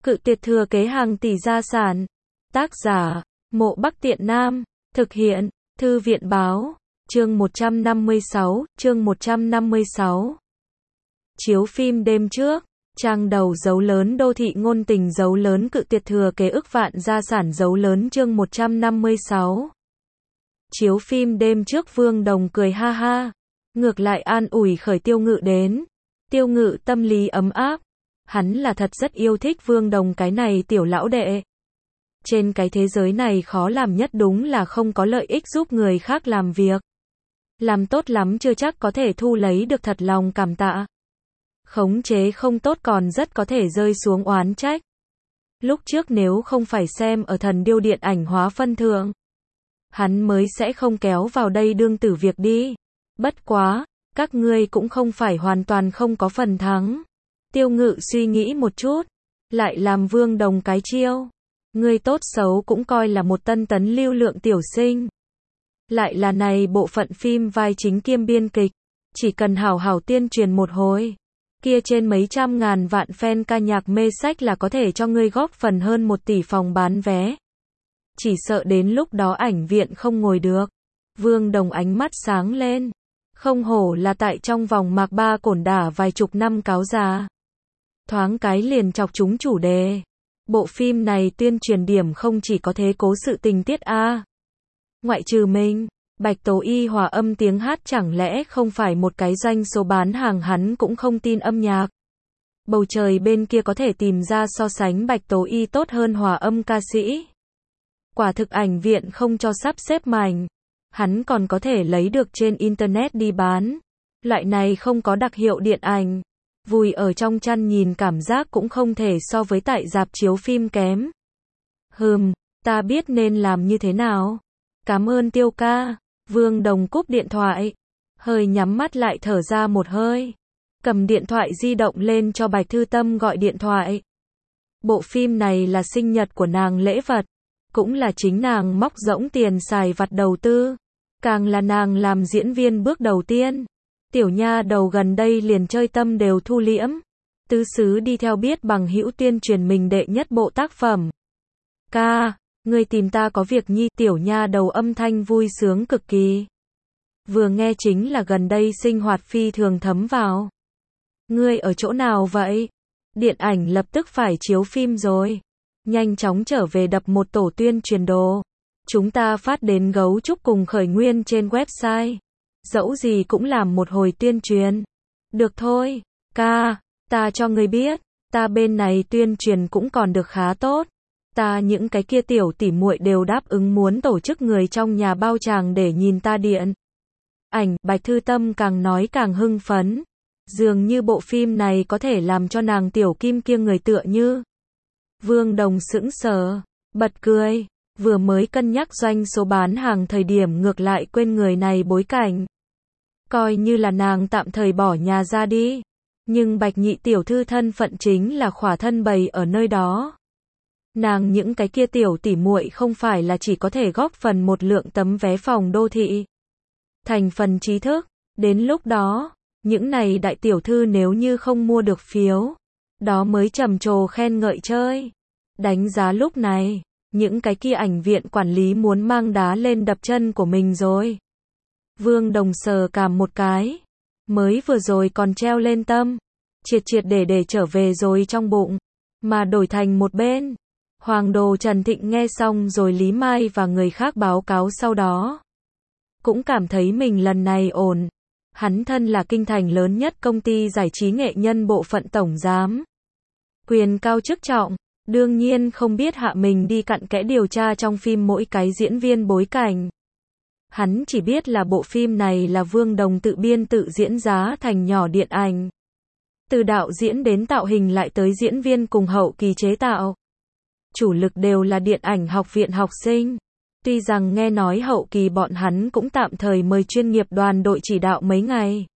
Cự tuyệt thừa kế hàng tỷ gia sản. Tác giả, Mộ Bắc Tiện Nam. Thực hiện, Thư viện báo. Chương 156, chương 156. Chiếu phim đêm trước. Trang đầu dấu lớn đô thị ngôn tình dấu lớn cự tuyệt thừa kế ức vạn gia sản dấu lớn chương 156. Chiếu phim đêm trước Vương Đồng cười ha ha. Ngược lại an ủi khởi Tiêu Ngự đến. Tiêu Ngự tâm lý ấm áp. Hắn là thật rất yêu thích Vương Đồng cái này tiểu lão đệ. Trên cái thế giới này khó làm nhất đúng là không có lợi ích giúp người khác làm việc. Làm tốt lắm chưa chắc có thể thu lấy được thật lòng cảm tạ. Khống chế không tốt còn rất có thể rơi xuống oán trách. Lúc trước nếu không phải xem ở Thần Điêu điện ảnh hóa phân thượng, hắn mới sẽ không kéo vào đây đương tử việc đi. Bất quá, các ngươi cũng không phải hoàn toàn không có phần thắng. Tiêu Ngự suy nghĩ một chút, lại làm Vương Đồng cái chiêu. Ngươi tốt xấu cũng coi là một tân tấn lưu lượng tiểu sinh. Lại là này bộ phận phim vai chính kiêm biên kịch. Chỉ cần hảo hảo tuyên truyền một hồi. Kia trên mấy trăm ngàn vạn fan ca nhạc mê sách là có thể cho ngươi góp phần hơn 1 tỷ phòng bán vé. Chỉ sợ đến lúc đó ảnh viện không ngồi được. Vương Đồng ánh mắt sáng lên. Không hổ là tại trong vòng mạc ba cổn đả vài chục năm cáo già. Thoáng cái liền chọc chúng chủ đề. Bộ phim này tuyên truyền điểm không chỉ có thế cố sự tình tiết a. Ngoại trừ mình, Bạch Tố Y hòa âm tiếng hát chẳng lẽ không phải một cái doanh số bán hàng hắn cũng không tin âm nhạc. Bầu trời bên kia có thể tìm ra so sánh Bạch Tố Y tốt hơn hòa âm ca sĩ. Quả thực ảnh viện không cho sắp xếp mảnh. Hắn còn có thể lấy được trên internet đi bán. Loại này không có đặc hiệu điện ảnh. Vùi ở trong chăn nhìn cảm giác cũng không thể so với tại rạp chiếu phim kém. Ta biết nên làm như thế nào. Cảm ơn Tiêu ca. Vương Đồng cúp điện thoại. Hơi nhắm mắt lại thở ra một hơi. Cầm điện thoại di động lên cho Bạch Thư Tâm gọi điện thoại. Bộ phim này là sinh nhật của nàng lễ vật. Cũng là chính nàng móc rỗng tiền xài vặt đầu tư. Càng là nàng làm diễn viên bước đầu tiên. Tiểu nha đầu gần đây liền chơi tâm đều thu liễm. Tứ xứ đi theo biết bằng hữu tuyên truyền mình đệ nhất bộ tác phẩm. Ca, ngươi tìm ta có việc nhi. Tiểu nha đầu âm thanh vui sướng cực kỳ. Vừa nghe chính là gần đây sinh hoạt phi thường thấm vào. Ngươi ở chỗ nào vậy? Điện ảnh lập tức phải chiếu phim rồi. Nhanh chóng trở về đập một tổ tuyên truyền đồ. Chúng ta phát đến Gấu Trúc cùng Khởi Nguyên trên website. Dẫu gì cũng làm một hồi tuyên truyền. Được thôi, ca, ta cho ngươi biết, ta bên này tuyên truyền cũng còn được khá tốt. Ta những cái kia tiểu tỉ muội đều đáp ứng muốn tổ chức người trong nhà bao tràng để nhìn ta điện ảnh. Bạch Thư Tâm càng nói càng hưng phấn. Dường như bộ phim này có thể làm cho nàng tiểu kim kia người tựa như. Vương Đồng sững sờ, bật cười. Vừa mới cân nhắc doanh số bán hàng thời điểm ngược lại quên người này bối cảnh. Coi như là nàng tạm thời bỏ nhà ra đi. Nhưng Bạch nhị tiểu thư thân phận chính là khỏa thân bày ở nơi đó. Nàng những cái kia tiểu tỉ muội không phải là chỉ có thể góp phần một lượng tấm vé phòng đô thị. Thành phần trí thức. Đến lúc đó, những này đại tiểu thư nếu như không mua được phiếu, đó mới trầm trồ khen ngợi chơi. Đánh giá lúc này, những cái kia ảnh viện quản lý muốn mang đá lên đập chân của mình rồi. Vương Đồng sờ cảm một cái. Mới vừa rồi còn treo lên tâm. Triệt để trở về rồi trong bụng. Mà đổi thành một bên. Hoàng đồ Trần Thịnh nghe xong rồi Lý Mai và người khác báo cáo sau đó. Cũng cảm thấy mình lần này ổn. Hắn thân là kinh thành lớn nhất công ty giải trí nghệ nhân bộ phận tổng giám. Quyền cao chức trọng. Đương nhiên không biết hạ mình đi cặn kẽ điều tra trong phim mỗi cái diễn viên bối cảnh. Hắn chỉ biết là bộ phim này là Vương Đồng tự biên tự diễn giá thành nhỏ điện ảnh. Từ đạo diễn đến tạo hình lại tới diễn viên cùng hậu kỳ chế tạo. Chủ lực đều là điện ảnh học viện học sinh. Tuy rằng nghe nói hậu kỳ bọn hắn cũng tạm thời mời chuyên nghiệp đoàn đội chỉ đạo mấy ngày.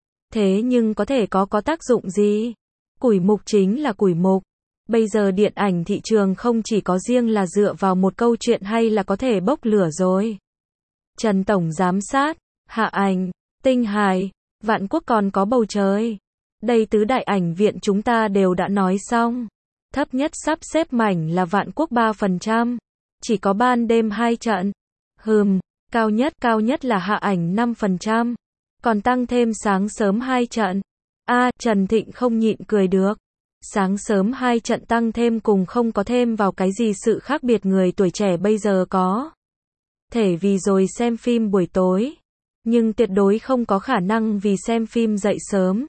Thế nhưng có thể có tác dụng gì? Củi mục chính là củi mục. Bây giờ điện ảnh thị trường không chỉ có riêng là dựa vào một câu chuyện hay là có thể bốc lửa rồi. Trần Tổng giám sát, Hạ Ảnh, Tinh Hải, Vạn Quốc còn có Bầu Trời. Đây tứ đại ảnh viện chúng ta đều đã nói xong. Thấp nhất sắp xếp mảnh là Vạn Quốc 3%. Chỉ có ban đêm 2 trận. Cao nhất là Hạ Ảnh 5%. Còn tăng thêm sáng sớm 2 trận. Trần Thịnh không nhịn cười được. Sáng sớm 2 trận tăng thêm cùng không có thêm vào cái gì sự khác biệt người tuổi trẻ bây giờ có thể vì rồi xem phim buổi tối. Nhưng tuyệt đối không có khả năng vì xem phim dậy sớm.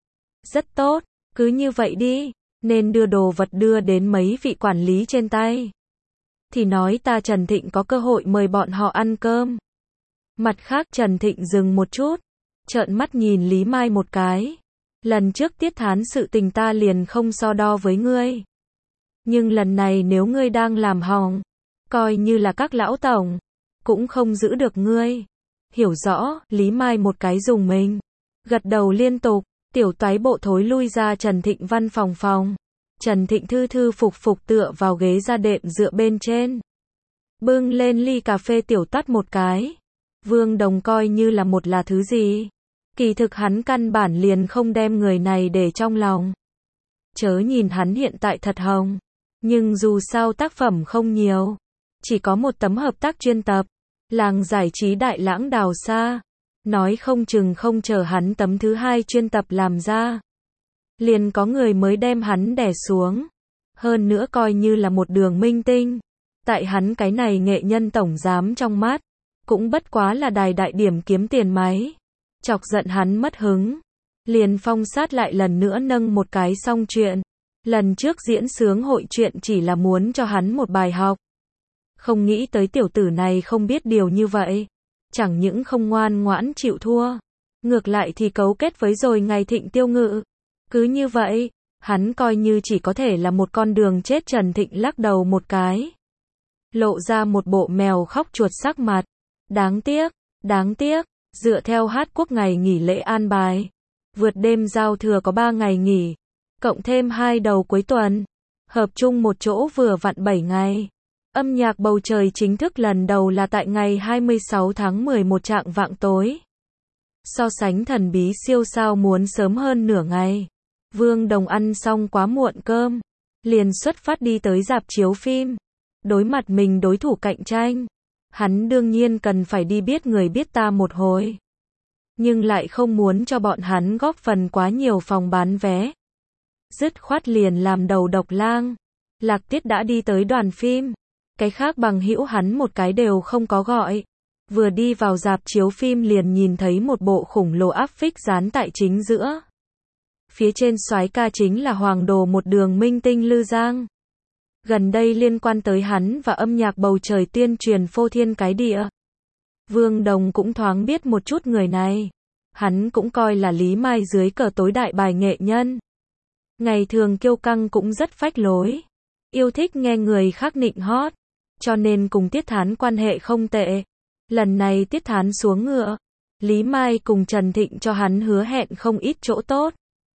Rất tốt, cứ như vậy đi. Nên đưa đồ vật đưa đến mấy vị quản lý trên tay. Thì nói ta Trần Thịnh có cơ hội mời bọn họ ăn cơm. Mặt khác Trần Thịnh dừng một chút. Trợn mắt nhìn Lý Mai một cái. Lần trước Tiết Thán sự tình ta liền không so đo với ngươi. Nhưng lần này nếu ngươi đang làm hỏng, coi như là các lão tổng, cũng không giữ được ngươi. Hiểu rõ, Lý Mai một cái dùng mình. Gật đầu liên tục, tiểu toái bộ thối lui ra Trần Thịnh văn phòng. Trần Thịnh thư phục tựa vào ghế da đệm dựa bên trên. Bưng lên ly cà phê tiểu tắt một cái. Vương Đồng coi như là một là thứ gì. Kỳ thực hắn căn bản liền không đem người này để trong lòng. Chớ nhìn hắn hiện tại thật hồng. Nhưng dù sao tác phẩm không nhiều. Chỉ có một tấm hợp tác chuyên tập. Làng giải trí Đại Lãng Đào Sa. Nói không chừng không chờ hắn tấm thứ 2 chuyên tập làm ra. Liền có người mới đem hắn đè xuống. Hơn nữa coi như là một đường minh tinh. Tại hắn cái này nghệ nhân tổng giám trong mắt. Cũng bất quá là đài đại điểm kiếm tiền máy. Chọc giận hắn mất hứng. Liền phong sát lại lần nữa nâng một cái xong chuyện. Lần trước diễn sướng hội chuyện chỉ là muốn cho hắn một bài học. Không nghĩ tới tiểu tử này không biết điều như vậy. Chẳng những không ngoan ngoãn chịu thua. Ngược lại thì cấu kết với rồi Ngày Thịnh Tiêu Ngự. Cứ như vậy, hắn coi như chỉ có thể là một con đường chết. Trần Thịnh lắc đầu một cái. Lộ ra một bộ mèo khóc chuột sắc mặt. Đáng tiếc. Dựa theo Hát Quốc ngày nghỉ lễ an bài. Vượt đêm giao thừa có 3 ngày nghỉ. Cộng thêm 2 đầu cuối tuần. Hợp chung một chỗ vừa vặn 7 ngày. Âm nhạc bầu trời chính thức lần đầu là tại ngày 26 tháng 11 chạng vạng tối. So sánh thần bí siêu sao muốn sớm hơn nửa ngày. Vương Đồng ăn xong quá muộn cơm. Liền xuất phát đi tới rạp chiếu phim. Đối mặt mình đối thủ cạnh tranh. Hắn đương nhiên cần phải đi biết người biết ta một hồi. Nhưng lại không muốn cho bọn hắn góp phần quá nhiều phòng bán vé. Dứt khoát liền làm đầu độc lang. Lạc Tiết đã đi tới đoàn phim. Cái khác bằng hữu hắn một cái đều không có gọi. Vừa đi vào rạp chiếu phim liền nhìn thấy một bộ khủng lồ áp phích dán tại chính giữa. Phía trên soái ca chính là Hoàng Đồ một đường minh tinh Lư Giang. Gần đây liên quan tới hắn và âm nhạc bầu trời tuyên truyền phô thiên cái địa. Vương Đồng cũng thoáng biết một chút người này. Hắn cũng coi là Lý Mai dưới cờ tối đại bài nghệ nhân. Ngày thường kiêu căng cũng rất phách lối. Yêu thích nghe người khác nịnh hót. Cho nên cùng Tiết Thán quan hệ không tệ. Lần này Tiết Thán xuống ngựa. Lý Mai cùng Trần Thịnh cho hắn hứa hẹn không ít chỗ tốt.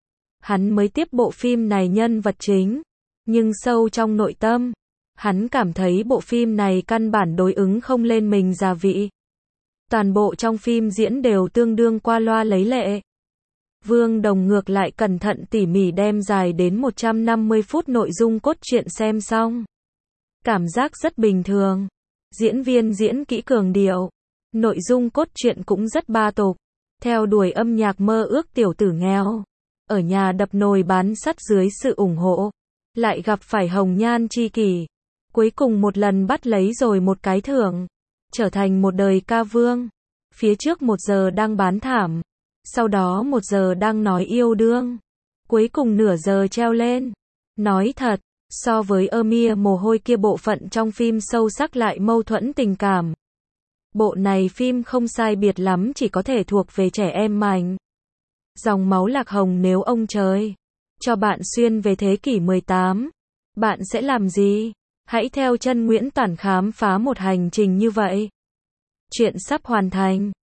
Hắn mới tiếp bộ phim này nhân vật chính. Nhưng sâu trong nội tâm, hắn cảm thấy bộ phim này căn bản đối ứng không lên mình gia vị. Toàn bộ trong phim diễn đều tương đương qua loa lấy lệ. Vương Đồng ngược lại cẩn thận tỉ mỉ đem dài đến 150 phút nội dung cốt truyện xem xong. Cảm giác rất bình thường. Diễn viên diễn kỹ cường điệu. Nội dung cốt truyện cũng rất ba tục. Theo đuổi âm nhạc mơ ước tiểu tử nghèo. Ở nhà đập nồi bán sắt dưới sự ủng hộ. Lại gặp phải hồng nhan tri kỷ. Cuối cùng một lần bắt lấy rồi một cái thưởng. Trở thành một đời ca vương. Phía trước 1 giờ đang bán thảm. Sau đó 1 giờ đang nói yêu đương. Cuối cùng nửa giờ treo lên. Nói thật, so với Mia mồ hôi kia bộ phận trong phim sâu sắc lại mâu thuẫn tình cảm. Bộ này phim không sai biệt lắm chỉ có thể thuộc về trẻ em mảnh. Dòng máu lạc hồng nếu ông trời cho bạn xuyên về thế kỷ 18, bạn sẽ làm gì? Hãy theo chân Nguyễn Toản khám phá một hành trình như vậy. Chuyện sắp hoàn thành.